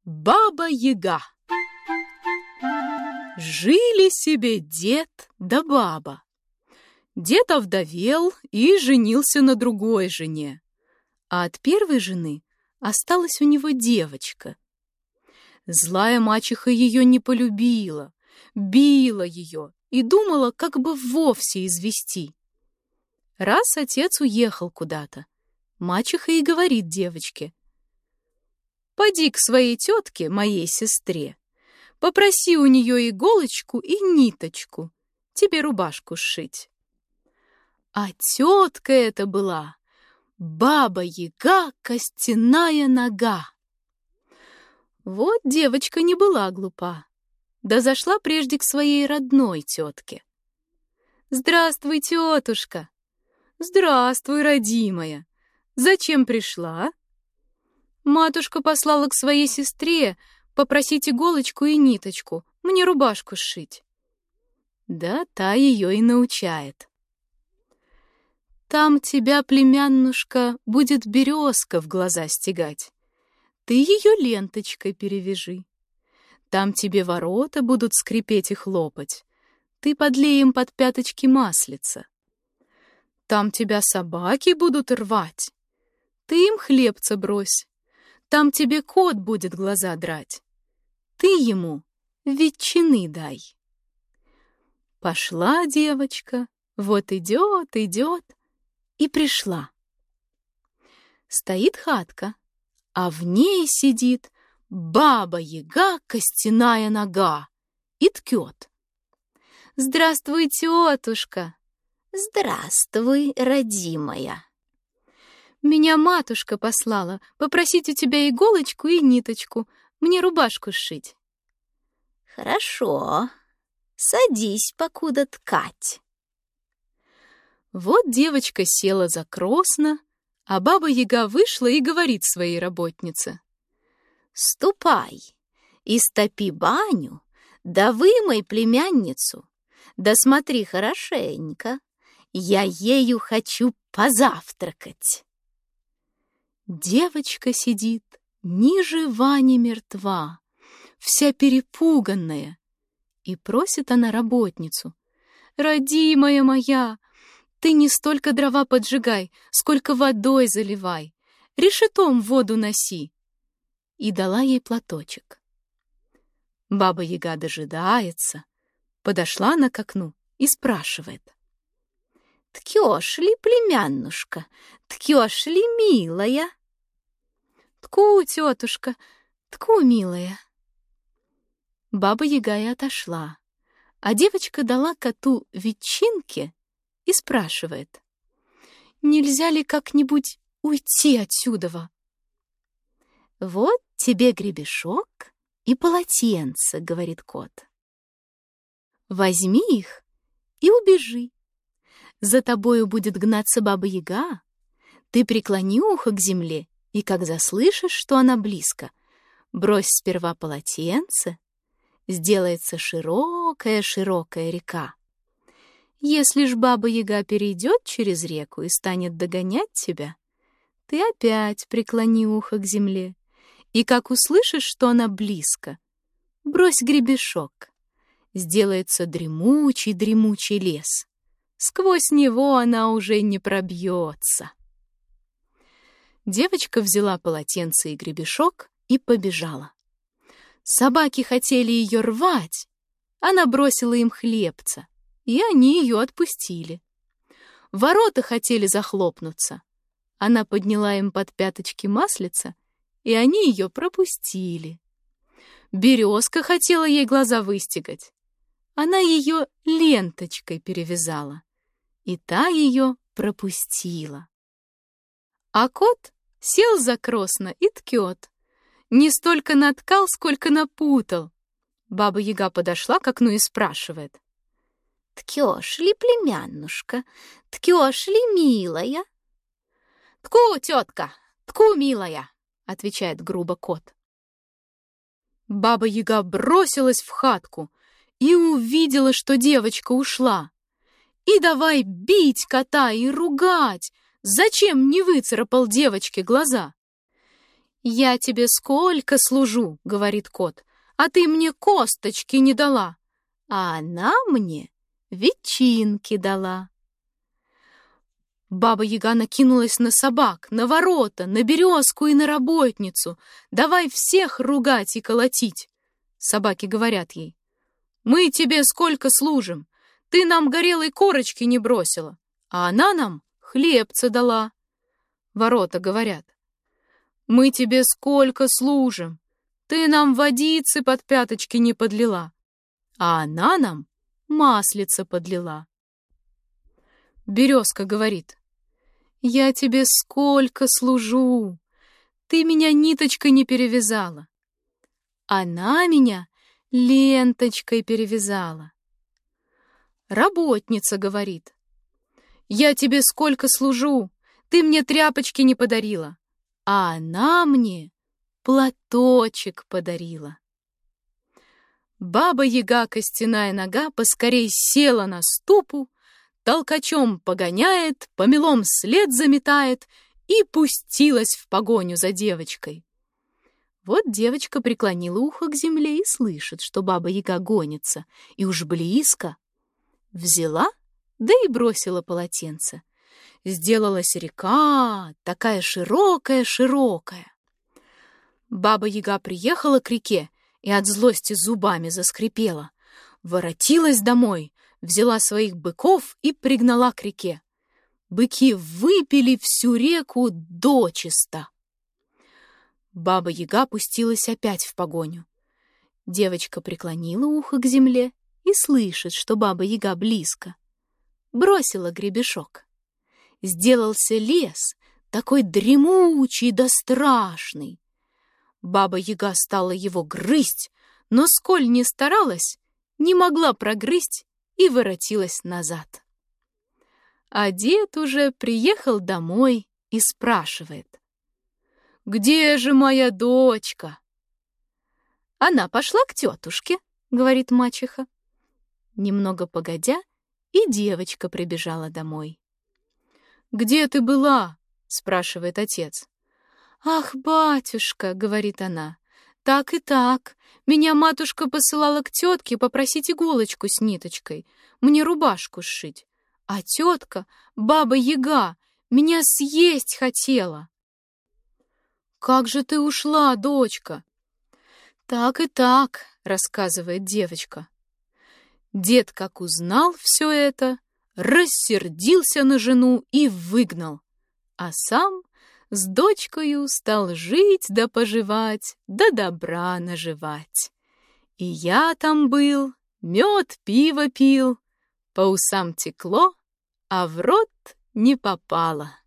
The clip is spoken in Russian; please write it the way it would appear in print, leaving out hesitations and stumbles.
Баба-Яга. Жили себе дед да баба. Дед овдовел и женился на другой жене, а от первой жены осталась у него девочка. Злая мачеха ее не полюбила, била ее и думала, как бы вовсе извести. Раз отец уехал куда-то, мачеха и говорит девочке: «Поди к своей тетке, моей сестре, попроси у нее иголочку и ниточку, тебе рубашку сшить». А тетка это была Баба-Яга Костяная Нога. Вот девочка не была глупа, да зашла прежде к своей родной тетке. «Здравствуй, тетушка!» «Здравствуй, родимая! Зачем пришла?» «Матушка послала к своей сестре попросить иголочку и ниточку, мне рубашку сшить». Да та ее и научает. «Там тебя, племяннушка, будет березка в глаза стегать. Ты ее ленточкой перевяжи. Там тебе ворота будут скрипеть и хлопать. Ты подлей им под пяточки маслица. Там тебя собаки будут рвать. Ты им хлебца брось. Там тебе кот будет глаза драть. Ты ему ветчины дай». Пошла девочка, вот идет, идет, и пришла. Стоит хатка, а в ней сидит Баба-Яга Костяная Нога и ткет. «Здравствуй, тетушка!» «Здравствуй, родимая!» «Меня матушка послала попросить у тебя иголочку и ниточку, мне рубашку сшить». «Хорошо, садись, покуда ткать». Вот девочка села за кросно, а Баба-Яга вышла и говорит своей работнице: «Ступай, истопи баню, да вымой племянницу, да смотри хорошенько, я ею хочу позавтракать». Девочка сидит ни жива, ни мертва, вся перепуганная, и просит она работницу: «Родимая моя, ты не столько дрова поджигай, сколько водой заливай, решетом воду носи». И дала ей платочек. Баба-Яга дожидается, подошла она к окну и спрашивает: «Ткешь ли, племяннушка, ткешь ли, милая?» «Тку, тетушка, тку, милая». Баба-Яга и отошла, а девочка дала коту ветчинки и спрашивает: «Нельзя ли как-нибудь уйти отсюда?» «Вот тебе гребешок и полотенце», — говорит кот. «Возьми их и убежи. За тобою будет гнаться Баба-Яга. Ты преклони ухо к земле, и как заслышишь, что она близко, брось сперва полотенце, сделается широкая-широкая река. Если ж Баба-Яга перейдет через реку и станет догонять тебя, ты опять преклони ухо к земле, и как услышишь, что она близко, брось гребешок, сделается дремучий-дремучий лес. Сквозь него она уже не пробьется». Девочка взяла полотенце и гребешок и побежала. Собаки хотели ее рвать, она бросила им хлебца, и они ее отпустили. Ворота хотели захлопнуться, она подняла им под пяточки маслица, и они ее пропустили. Березка хотела ей глаза выстегать, она ее ленточкой перевязала, и та ее пропустила. А кот сел за кросно и ткет. Не столько наткал, сколько напутал. Баба-Яга подошла к окну и спрашивает: «Ткешь ли, племяннушка, ткешь ли, милая?» «Тку, тетка, тку, милая», — отвечает грубо кот. Баба-Яга бросилась в хатку и увидела, что девочка ушла. И давай бить кота и ругать: зачем не выцарапал девочке глаза? «Я тебе сколько служу, — говорит кот, — а ты мне косточки не дала, а она мне ветчинки дала». Баба-яга накинулась на собак, на ворота, на березку и на работницу. Давай всех ругать и колотить. Собаки говорят ей: «Мы тебе сколько служим, ты нам горелой корочки не бросила, а она нам хлебца дала». Ворота говорят: «Мы тебе сколько служим, ты нам водицы под пяточки не подлила, а она нам маслица подлила». Березка говорит: «Я тебе сколько служу, ты меня ниточкой не перевязала, она меня ленточкой перевязала». Работница говорит: «Я тебе сколько служу, ты мне тряпочки не подарила, а она мне платочек подарила». Баба-яга костяная нога поскорей села на ступу, толкачом погоняет, помелом след заметает и пустилась в погоню за девочкой. Вот девочка преклонила ухо к земле и слышит, что Баба-яга гонится, и уж близко. Взяла, да и бросила полотенце. Сделалась река, такая широкая-широкая. Баба-яга приехала к реке и от злости зубами заскрипела. Воротилась домой, взяла своих быков и пригнала к реке. Быки выпили всю реку дочисто. Баба-яга пустилась опять в погоню. Девочка преклонила ухо к земле и слышит, что Баба-яга близко. Бросила гребешок. Сделался лес, такой дремучий да страшный. Баба-яга стала его грызть, но сколь не старалась, не могла прогрызть и воротилась назад. А дед уже приехал домой и спрашивает: «Где же моя дочка?» «Она пошла к тетушке», — говорит мачеха. Немного погодя, и девочка прибежала домой. «Где ты была?» — спрашивает отец. «Ах, батюшка», — говорит она, — «так и так. Меня матушка посылала к тетке попросить иголочку с ниточкой, мне рубашку сшить. А тетка, Баба-яга, меня съесть хотела». «Как же ты ушла, дочка?» «Так и так», — рассказывает девочка. Дед, как узнал все это, рассердился на жену и выгнал, а сам с дочкою стал жить да поживать, да добра наживать. И я там был, мед, пиво пил, по усам текло, а в рот не попало.